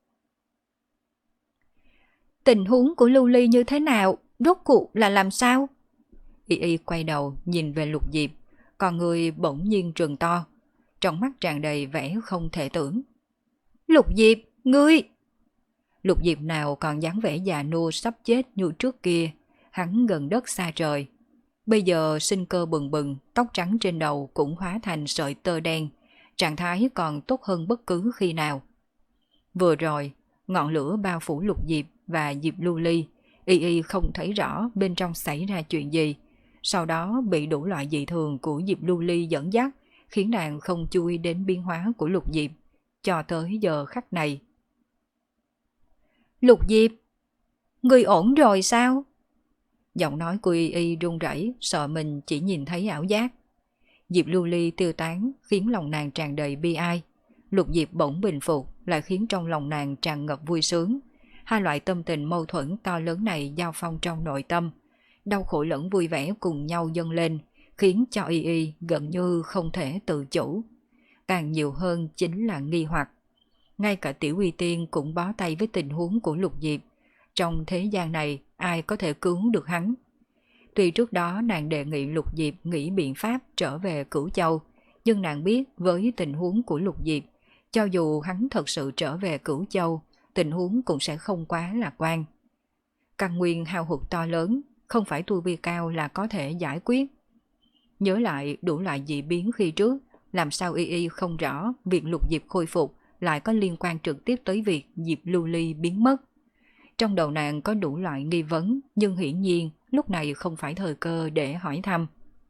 Tình huống của Lưu Ly như thế nào? Rốt cuộc là làm sao? Y Y quay đầu nhìn về Lục Diệp, còn người bỗng nhiên trừng to, trong mắt tràn đầy vẻ không thể tưởng. Lục Diệp, ngươi! Lục Diệp nào còn dáng vẻ già nua sắp chết như trước kia, hắn gần đất xa trời. Bây giờ sinh cơ bừng bừng, tóc trắng trên đầu cũng hóa thành sợi tơ đen, trạng thái còn tốt hơn bất cứ khi nào. Vừa rồi, ngọn lửa bao phủ Lục Diệp và Diệp Lưu Ly, Y Y không thấy rõ bên trong xảy ra chuyện gì. Sau đó bị đủ loại dị thường của Diệp Lưu Ly dẫn dắt, khiến nàng không chú ý đến biến hóa của Lục Diệp, cho tới giờ khắc này. Lục Diệp, ngươi ổn rồi sao? Giọng nói của Y Y run rẩy, sợ mình chỉ nhìn thấy ảo giác. Diệp Lưu Ly tiêu tán khiến lòng nàng tràn đầy bi ai. Lục Diệp bỗng bình phục lại khiến trong lòng nàng tràn ngập vui sướng. Hai loại tâm tình mâu thuẫn to lớn này giao phong trong nội tâm. Đau khổ lẫn vui vẻ cùng nhau dâng lên, khiến cho Y Y gần như không thể tự chủ. Càng nhiều hơn chính là nghi hoặc. Ngay cả Tiểu Uy Tiên cũng bó tay với tình huống của Lục Diệp. Trong thế gian này, ai có thể cứu được hắn? Tuy trước đó nàng đề nghị Lục Diệp nghĩ biện pháp trở về Cửu Châu, nhưng nàng biết với tình huống của Lục Diệp, cho dù hắn thật sự trở về Cửu Châu, tình huống cũng sẽ không quá lạc quan. Căn nguyên hao hụt to lớn, không phải tu vi cao là có thể giải quyết. Nhớ lại đủ loại dị biến khi trước, làm sao Y Y không rõ việc Lục Diệp khôi phục lại có liên quan trực tiếp tới việc Diệp Lưu Ly biến mất. Trong đầu nàng có đủ loại nghi vấn, nhưng hiển nhiên lúc này không phải thời cơ để hỏi thăm.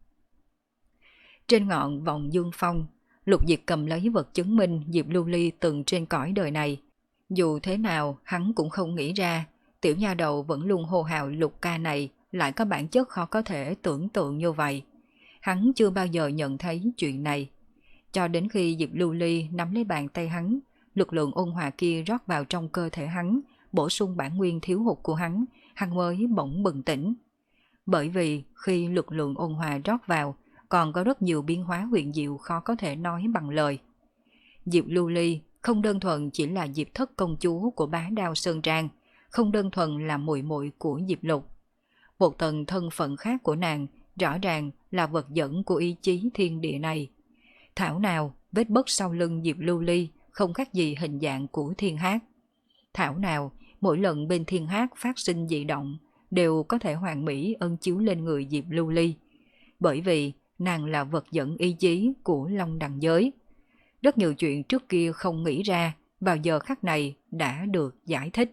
Trên ngọn vòng dương phong, Lục Diệp cầm lấy vật chứng minh Diệp Lưu Ly từng trên cõi đời này. Dù thế nào hắn cũng không nghĩ ra tiểu nha đầu vẫn luôn hô hào Lục ca này lại có bản chất khó có thể tưởng tượng như vậy. Hắn chưa bao giờ nhận thấy chuyện này. Cho đến khi Diệp Lưu Ly nắm lấy bàn tay hắn, lực lượng ôn hòa kia rót vào trong cơ thể hắn, bổ sung bản nguyên thiếu hụt của hắn, hắn mới bỗng bừng tỉnh. Bởi vì khi lực lượng ôn hòa rót vào, còn có rất nhiều biến hóa huyền diệu khó có thể nói bằng lời. Diệp Lưu Ly không đơn thuần chỉ là Diệp thất công chúa của Bá Đao Sơn Trang, không đơn thuần là muội muội của Diệp Lục. Một tầng thân phận khác của nàng rõ ràng là vật dẫn của ý chí thiên địa này. Thảo nào vết bớt sau lưng Diệp Lưu Ly không khác gì hình dạng của thiên hát. Thảo nào mỗi lần bên thiên hát phát sinh dị động đều có thể hoàn mỹ ân chiếu lên người Diệp Lưu Ly. Bởi vì nàng là vật dẫn ý chí của Long Đằng giới. Rất nhiều chuyện trước kia không nghĩ ra vào giờ khắc này đã được giải thích.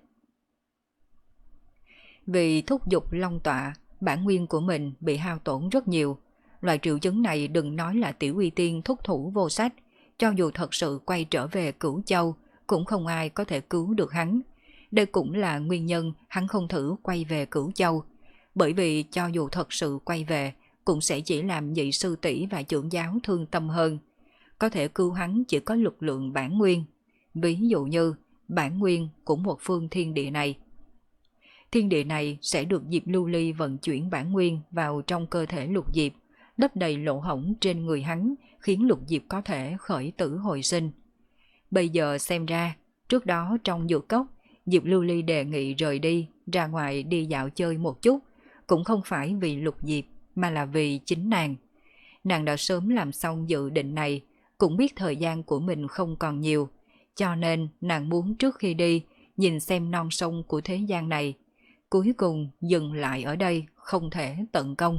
Vì thúc giục long tọa, bản nguyên của mình bị hao tổn rất nhiều. Loại triệu chứng này đừng nói là Tiểu Uy Tiên thúc thủ vô sách, cho dù thật sự quay trở về Cửu Châu, cũng không ai có thể cứu được hắn. Đây cũng là nguyên nhân hắn không thử quay về Cửu Châu, bởi vì cho dù thật sự quay về, cũng sẽ chỉ làm nhị sư tỷ và trưởng giáo thương tâm hơn. Có thể cứu hắn chỉ có lực lượng bản nguyên, ví dụ như bản nguyên của một phương thiên địa này. Thiên địa này sẽ được Diệp Lưu Ly vận chuyển bản nguyên vào trong cơ thể Lục Diệp, lấp đầy lỗ hổng trên người hắn, khiến Lục Diệp có thể khởi tử hồi sinh. Bây giờ xem ra, trước đó trong dược cốc, Diệp Lưu Ly đề nghị rời đi, ra ngoài đi dạo chơi một chút, cũng không phải vì Lục Diệp, mà là vì chính nàng. Nàng đã sớm làm xong dự định này, cũng biết thời gian của mình không còn nhiều, cho nên nàng muốn trước khi đi, nhìn xem non sông của thế gian này, cuối cùng dừng lại ở đây, không thể tận công.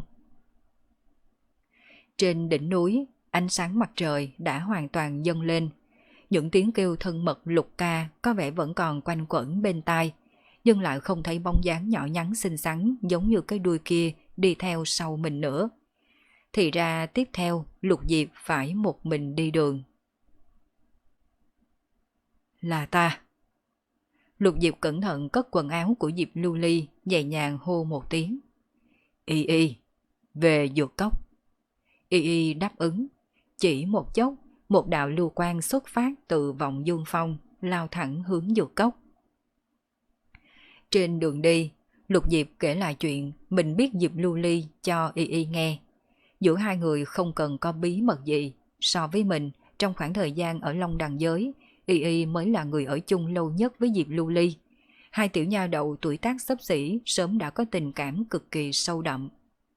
Trên đỉnh núi, ánh sáng mặt trời đã hoàn toàn dâng lên. Những tiếng kêu thân mật Lục ca có vẻ vẫn còn quanh quẩn bên tai, nhưng lại không thấy bóng dáng nhỏ nhắn xinh xắn giống như cái đuôi kia đi theo sau mình nữa. Thì ra tiếp theo Lục Diệp phải một mình đi đường. Là ta. Lục Diệp cẩn thận cất quần áo của Diệp Lưu Ly, nhẹ nhàng hô một tiếng. Y y, về dược cốc. Y y đáp ứng. Chỉ một chốc, một đạo lưu quang xuất phát từ vọng dương phong, lao thẳng hướng dược cốc. Trên đường đi, Lục Diệp kể lại chuyện mình biết Diệp Lưu Ly cho Y y nghe. Giữa hai người không cần có bí mật gì. So với mình, trong khoảng thời gian ở Long Đằng Giới, Y y mới là người ở chung lâu nhất với Diệp Lưu Ly. Hai tiểu nha đầu tuổi tác xấp xỉ sớm đã có tình cảm cực kỳ sâu đậm.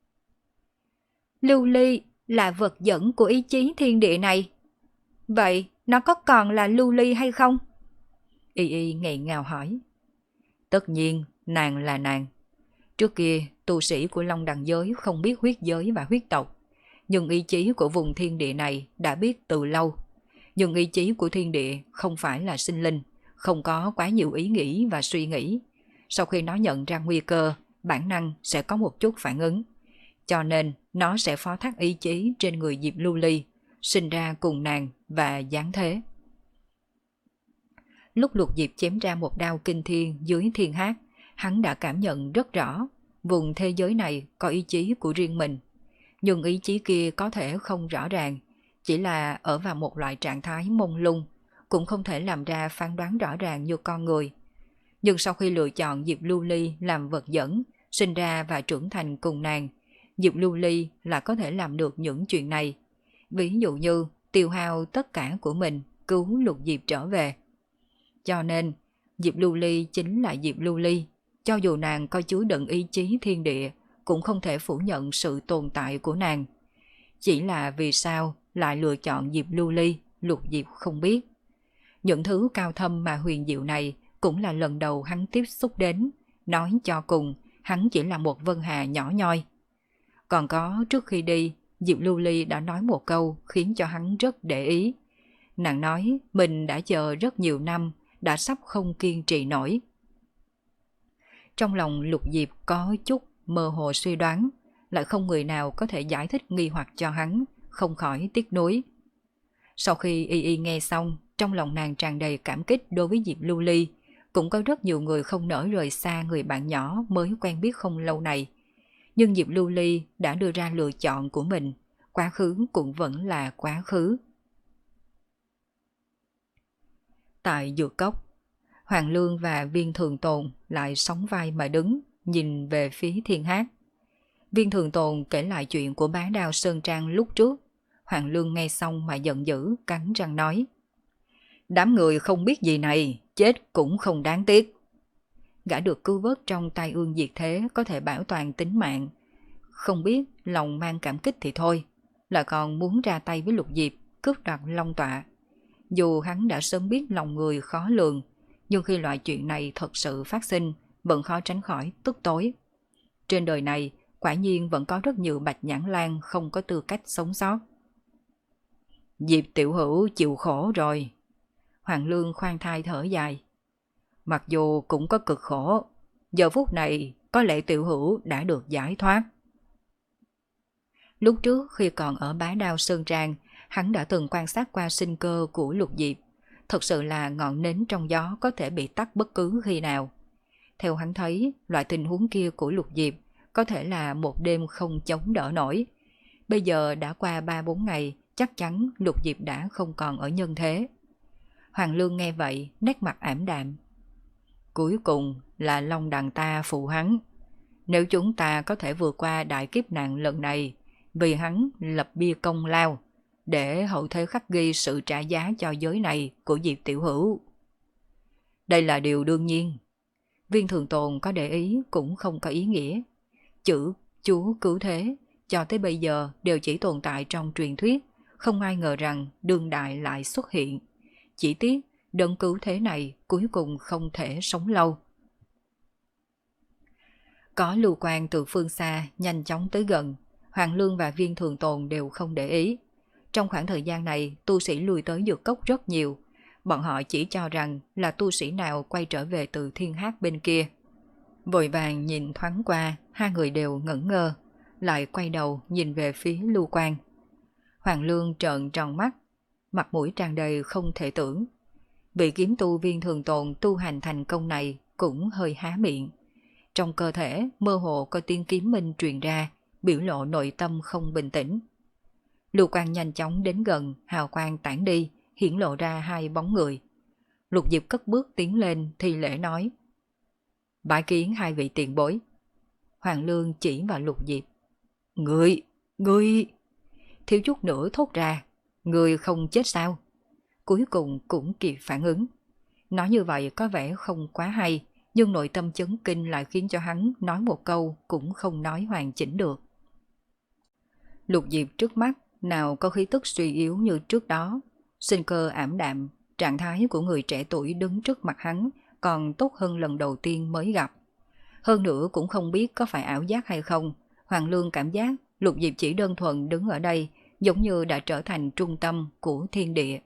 Lưu Ly là vật dẫn của ý chí thiên địa này. Vậy nó có còn là Lưu Ly hay không? Y y nghẹn ngào hỏi. Tất nhiên, nàng là nàng. Trước kia, tu sĩ của Long Đằng Giới không biết huyết giới và huyết tộc. Nhưng ý chí của vùng thiên địa này đã biết từ lâu. Nhưng ý chí của thiên địa không phải là sinh linh, không có quá nhiều ý nghĩ và suy nghĩ. Sau khi nó nhận ra nguy cơ, bản năng sẽ có một chút phản ứng. Cho nên nó sẽ phó thác ý chí trên người Diệp Lưu Ly, sinh ra cùng nàng và giáng thế. Lúc Lục Diệp chém ra một đao kinh thiên dưới thiên hát, hắn đã cảm nhận rất rõ vùng thế giới này có ý chí của riêng mình. Nhưng ý chí kia có thể không rõ ràng, chỉ là ở vào một loại trạng thái mông lung, cũng không thể làm ra phán đoán rõ ràng như con người. Nhưng sau khi lựa chọn Diệp Lưu Ly làm vật dẫn, sinh ra và trưởng thành cùng nàng, Diệp Lưu Ly là có thể làm được những chuyện này. Ví dụ như tiêu hao tất cả của mình cứu Lục Diệp trở về. Cho nên, Diệp Lưu Ly chính là Diệp Lưu Ly. Cho dù nàng có chứa đựng ý chí thiên địa, cũng không thể phủ nhận sự tồn tại của nàng. Chỉ là vì sao lại lựa chọn Diệp Lưu Ly, Lục Diệp không biết. Những thứ cao thâm mà huyền diệu này cũng là lần đầu hắn tiếp xúc đến. Nói cho cùng, hắn chỉ là một vân hà nhỏ nhoi. Còn có trước khi đi, Diệp Lưu Ly đã nói một câu khiến cho hắn rất để ý. Nàng nói mình đã chờ rất nhiều năm, đã sắp không kiên trì nổi. Trong lòng Lục Diệp có chút mơ hồ suy đoán, lại không người nào có thể giải thích nghi hoặc cho hắn, không khỏi tiếc nuối. Sau khi Y y nghe xong, trong lòng nàng tràn đầy cảm kích đối với Diệp Lưu Ly. Cũng có rất nhiều người không nỡ rời xa người bạn nhỏ mới quen biết không lâu này. Nhưng Diệp Lưu Ly đã đưa ra lựa chọn của mình, quá khứ cũng vẫn là quá khứ. Tại dược cốc, Hoàng Lương và Viên Thường Tồn lại sóng vai mà đứng, nhìn về phía thiên hát. Viên Thường Tồn kể lại chuyện của bá đao Sơn Trang lúc trước. Hoàng Lương nghe xong mà giận dữ, cắn răng nói. Đám người không biết gì này, chết cũng không đáng tiếc. Gã được cứu vớt trong tai ương diệt thế có thể bảo toàn tính mạng. Không biết lòng mang cảm kích thì thôi, là còn muốn ra tay với Lục Diệp, cướp đoạt Long Tọa. Dù hắn đã sớm biết lòng người khó lường, nhưng khi loại chuyện này thật sự phát sinh, vẫn khó tránh khỏi tức tối. Trên đời này, quả nhiên vẫn có rất nhiều bạch nhãn lan không có tư cách sống sót. Diệp tiểu hữu chịu khổ rồi. Hoàng Lương khoan thai thở dài. Mặc dù cũng có cực khổ, giờ phút này có lẽ tiểu hữu đã được giải thoát. Lúc trước khi còn ở Bá Đao Sơn Trang, hắn đã từng quan sát qua sinh cơ của Lục Diệp. Thật sự là ngọn nến trong gió có thể bị tắt bất cứ khi nào. Theo hắn thấy, loại tình huống kia của Lục Diệp có thể là một đêm không chống đỡ nổi. Bây giờ đã qua ba bốn ngày, chắc chắn Lục Diệp đã không còn ở nhân thế. Hoàng Lương nghe vậy, nét mặt ảm đạm. Cuối cùng là Long Đằng ta phụ hắn. Nếu chúng ta có thể vượt qua đại kiếp nạn lần này, vì hắn lập bia công lao, để hậu thế khắc ghi sự trả giá cho giới này của Diệp tiểu hữu. Đây là điều đương nhiên. Viên Thường Tồn có để ý cũng không có ý nghĩa. Chữ Chúa cứu thế cho tới bây giờ đều chỉ tồn tại trong truyền thuyết, không ai ngờ rằng đương đại lại xuất hiện. Chỉ tiếc đấng cứu thế này cuối cùng không thể sống lâu. Có lưu quang từ phương xa nhanh chóng tới gần, Hoàng Lương và Viên Thường Tồn đều không để ý. Trong khoảng thời gian này, tu sĩ lui tới dược cốc rất nhiều. Bọn họ chỉ cho rằng là tu sĩ nào quay trở về từ thiên hát bên kia. Vội vàng nhìn thoáng qua, hai người đều ngẩn ngơ, lại quay đầu nhìn về phía lưu quang. Hoàng Lương trợn tròn mắt, mặt mũi tràn đầy không thể tưởng. Vị kiếm tu Viên Thường Tồn tu hành thành công này cũng hơi há miệng. Trong cơ thể mơ hồ có tiếng kiếm minh truyền ra, biểu lộ nội tâm không bình tĩnh. Lưu Quang nhanh chóng đến gần, hào quang tản đi, hiển lộ ra hai bóng người. Lục Diệp cất bước tiến lên thi lễ nói: bái kiến hai vị tiền bối. Hoàng Lương chỉ vào Lục Diệp: Ngươi, ngươi... Thiếu chút nữa thốt ra: Ngươi không chết sao? Cuối cùng cũng kịp phản ứng. Nói như vậy có vẻ không quá hay, nhưng nội tâm chấn kinh lại khiến cho hắn nói một câu cũng không nói hoàn chỉnh được. Lục Diệp trước mắt nào có khí tức suy yếu như trước đó, sinh cơ ảm đạm, trạng thái của người trẻ tuổi đứng trước mặt hắn còn tốt hơn lần đầu tiên mới gặp. Hơn nữa cũng không biết có phải ảo giác hay không, Hoàng Lương cảm giác Lục Diệp chỉ đơn thuần đứng ở đây giống như đã trở thành trung tâm của thiên địa.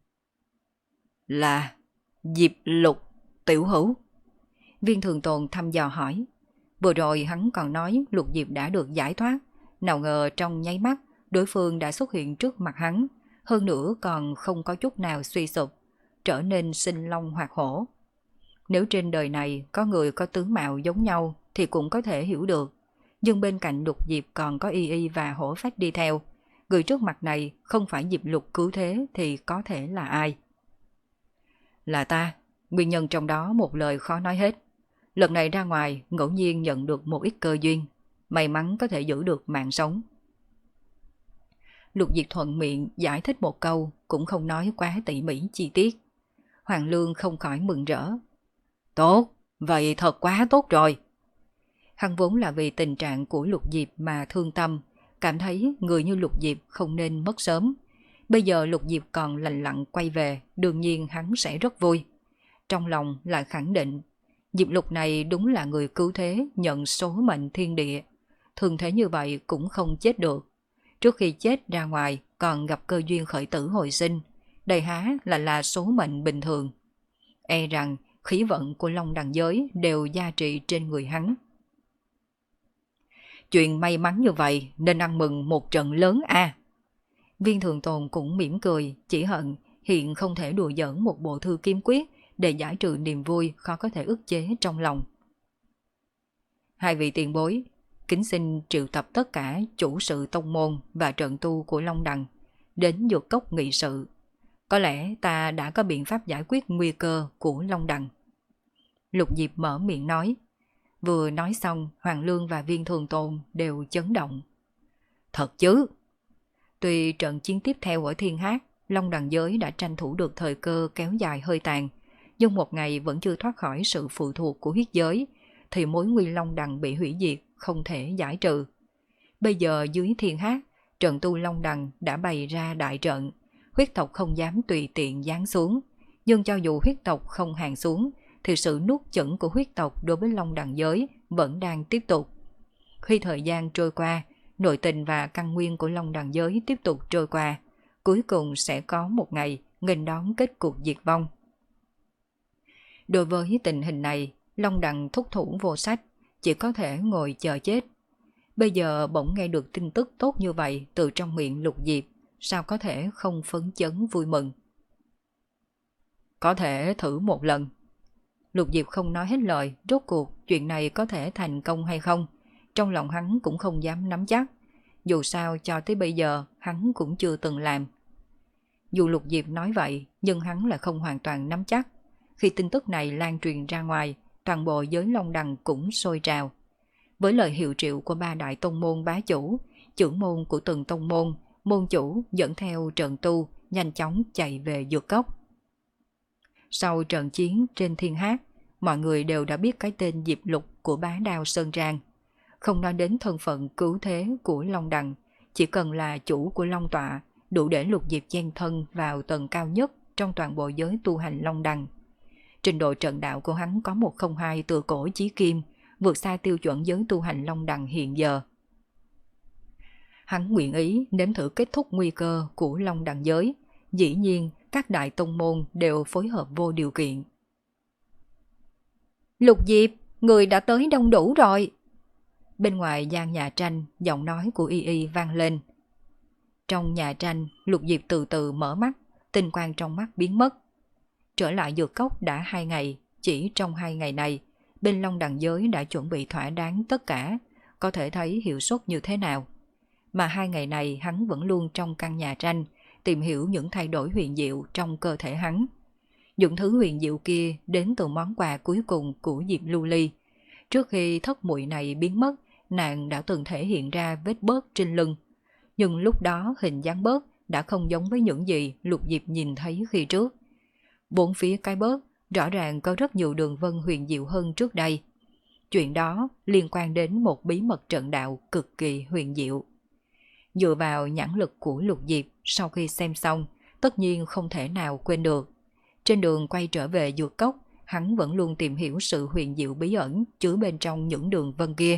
Là Diệp Lục tiểu hữu? Viên Thường Tồn thăm dò hỏi. Vừa rồi hắn còn nói Lục Diệp đã được giải thoát, nào ngờ trong nháy mắt đối phương đã xuất hiện trước mặt hắn, hơn nữa còn không có chút nào suy sụp, trở nên sinh long hoạt hổ. Nếu trên đời này có người có tướng mạo giống nhau thì cũng có thể hiểu được, nhưng bên cạnh Lục Diệp còn có Y Y và Hổ Phách đi theo. Người trước mặt này không phải Diệp Lục cứu thế thì có thể là ai? Là ta, nguyên nhân trong đó một lời khó nói hết. Lần này ra ngoài ngẫu nhiên nhận được một ít cơ duyên, may mắn có thể giữ được mạng sống. Lục Diệp thuận miệng giải thích một câu, cũng không nói quá tỉ mỉ chi tiết. Hoàng Lương không khỏi mừng rỡ. Tốt, vậy thật quá tốt rồi. Hắn vốn là vì tình trạng của Lục Diệp mà thương tâm, cảm thấy người như Lục Diệp không nên mất sớm. Bây giờ Lục Diệp còn lành lặn quay về, đương nhiên hắn sẽ rất vui. Trong lòng lại khẳng định, Diệp Lục này đúng là người cứu thế nhận số mệnh thiên địa. Thường thế như vậy cũng không chết được. Trước khi chết ra ngoài còn gặp cơ duyên khởi tử hồi sinh, đây há là là số mệnh bình thường. E rằng khí vận của Long Đằng giới đều gia trị trên người hắn. Chuyện may mắn như vậy nên ăn mừng một trận lớn a. À. Viên Thường Tồn cũng mỉm cười, chỉ hận hiện không thể đùa giỡn một bộ thư kiếm quyết để giải trừ niềm vui khó có thể ức chế trong lòng. Hai vị tiền bối, kính xin triệu tập tất cả chủ sự tông môn và trận tu của Long Đằng đến dược cốc nghị sự. Có lẽ ta đã có biện pháp giải quyết nguy cơ của Long Đằng. Lục Diệp mở miệng nói. Vừa nói xong, Hoàng Lương và Viên Thường Tồn đều chấn động. Thật chứ? Tuy trận chiến tiếp theo ở Thiên Hát, Long Đằng giới đã tranh thủ được thời cơ kéo dài hơi tàn, nhưng một ngày vẫn chưa thoát khỏi sự phụ thuộc của huyết giới, thì mối nguy Long Đằng bị hủy diệt không thể giải trừ. Bây giờ dưới Thiên Hát, trận tu Long Đằng đã bày ra đại trận, huyết tộc không dám tùy tiện giáng xuống, nhưng cho dù huyết tộc không hàng xuống, thì sự nuốt chửng của huyết tộc đối với Long Đằng giới vẫn đang tiếp tục. Khi thời gian trôi qua, nội tình và căn nguyên của Long Đằng giới tiếp tục trôi qua, cuối cùng sẽ có một ngày nghênh đón kết cục diệt vong. Đối với tình hình này, Long Đằng thúc thủ vô sách, chỉ có thể ngồi chờ chết. Bây giờ bỗng nghe được tin tức tốt như vậy từ trong miệng Lục Diệp, sao có thể không phấn chấn vui mừng. Có thể thử một lần. Lục Diệp không nói hết lời, rốt cuộc chuyện này có thể thành công hay không, trong lòng hắn cũng không dám nắm chắc. Dù sao cho tới bây giờ hắn cũng chưa từng làm. Dù Lục Diệp nói vậy, nhưng hắn là không hoàn toàn nắm chắc. Khi tin tức này lan truyền ra ngoài, toàn bộ giới Long Đằng cũng sôi trào. Với lời hiệu triệu của ba đại tông môn bá chủ, trưởng môn của từng tông môn, môn chủ dẫn theo trận tu nhanh chóng chạy về dược cốc. Sau trận chiến trên Thiên Hát, mọi người đều đã biết cái tên Diệp Lục của bá đao Sơn Trang. Không nói đến thân phận cứu thế của Long Đằng, chỉ cần là chủ của Long Tọa, đủ để Lục Diệp chen thân vào tầng cao nhất trong toàn bộ giới tu hành Long Đằng. Trình độ trận đạo của hắn có một không hai từ cổ chí kim, vượt xa tiêu chuẩn giới tu hành Long Đằng hiện giờ. Hắn nguyện ý nếm thử kết thúc nguy cơ của Long Đằng giới, dĩ nhiên các đại tông môn đều phối hợp vô điều kiện. Lục Diệp, người đã tới đông đủ rồi. Bên ngoài gian nhà tranh, giọng nói của Y Y vang lên. Trong nhà tranh, Lục Diệp từ từ mở mắt, tinh quang trong mắt biến mất. trở lại dược cốc đã hai ngày, chỉ trong hai ngày này, bên Long Đằng giới đã chuẩn bị thỏa đáng tất cả, có thể thấy hiệu suất như thế nào. Mà hai ngày này hắn vẫn luôn trong căn nhà tranh, tìm hiểu những thay đổi huyền diệu trong cơ thể hắn. Những thứ huyền diệu kia đến từ món quà cuối cùng của Diệp Lưu Ly. Trước khi thất muội này biến mất, nàng đã từng thể hiện ra vết bớt trên lưng. Nhưng lúc đó hình dáng bớt đã không giống với những gì Lục Diệp nhìn thấy khi trước. Bốn phía cái bớt rõ ràng có rất nhiều đường vân huyền diệu hơn trước đây. Chuyện đó liên quan đến một bí mật trận đạo cực kỳ huyền diệu. Dựa vào nhãn lực của Lục Diệp, sau khi xem xong, tất nhiên không thể nào quên được. Trên đường quay trở về dược cốc, hắn vẫn luôn tìm hiểu sự huyền diệu bí ẩn chứa bên trong những đường vân kia.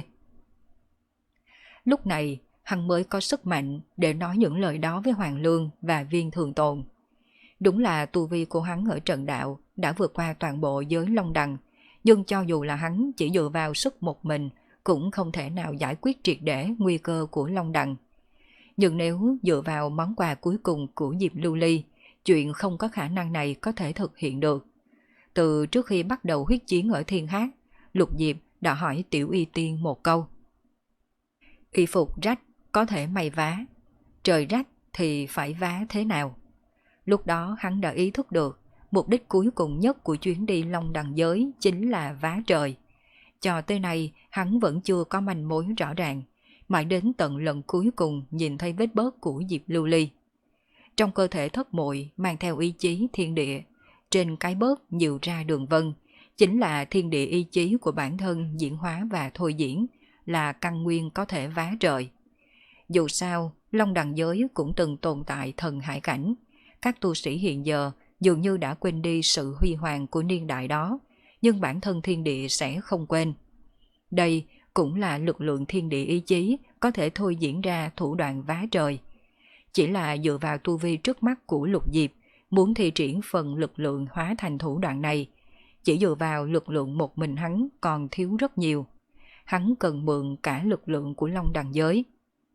Lúc này, hắn mới có sức mạnh để nói những lời đó với Hoàng Lương và Viên Thường Tồn. Đúng là tu vi của hắn ở trận đạo đã vượt qua toàn bộ giới Long Đằng, nhưng cho dù là hắn chỉ dựa vào sức một mình cũng không thể nào giải quyết triệt để nguy cơ của Long Đằng. Nhưng nếu dựa vào món quà cuối cùng của Diệp Lưu Ly, chuyện không có khả năng này có thể thực hiện được. Từ trước khi bắt đầu huyết chiến ở Thiên Hát, Lục Diệp đã hỏi Tiểu Y Tiên một câu. Y phục rách có thể may vá, trời rách thì phải vá thế nào? Lúc đó hắn đã ý thức được mục đích cuối cùng nhất của chuyến đi Long Đằng giới chính là vá trời. Cho tới nay hắn vẫn chưa có manh mối rõ ràng, mãi đến tận lần cuối cùng nhìn thấy vết bớt của Diệp Lưu Ly. Trong cơ thể thất muội mang theo ý chí thiên địa, trên cái bớt nhiều ra đường vân, chính là thiên địa ý chí của bản thân diễn hóa và thôi diễn, là căn nguyên có thể vá trời. Dù sao, Long Đằng giới cũng từng tồn tại thần hải cảnh. Các tu sĩ hiện giờ dường như đã quên đi sự huy hoàng của niên đại đó, nhưng bản thân thiên địa sẽ không quên. Đây cũng là lực lượng thiên địa ý chí có thể thôi diễn ra thủ đoạn vá trời. Chỉ là dựa vào tu vi trước mắt của Lục Diệp, muốn thi triển phần lực lượng hóa thành thủ đoạn này, chỉ dựa vào lực lượng một mình hắn còn thiếu rất nhiều. Hắn cần mượn cả lực lượng của Long Đằng giới.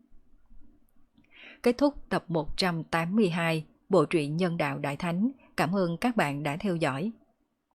Kết thúc tập một trăm tám mươi hai bộ truyện Nhân Đạo Đại Thánh. Cảm ơn các bạn đã theo dõi.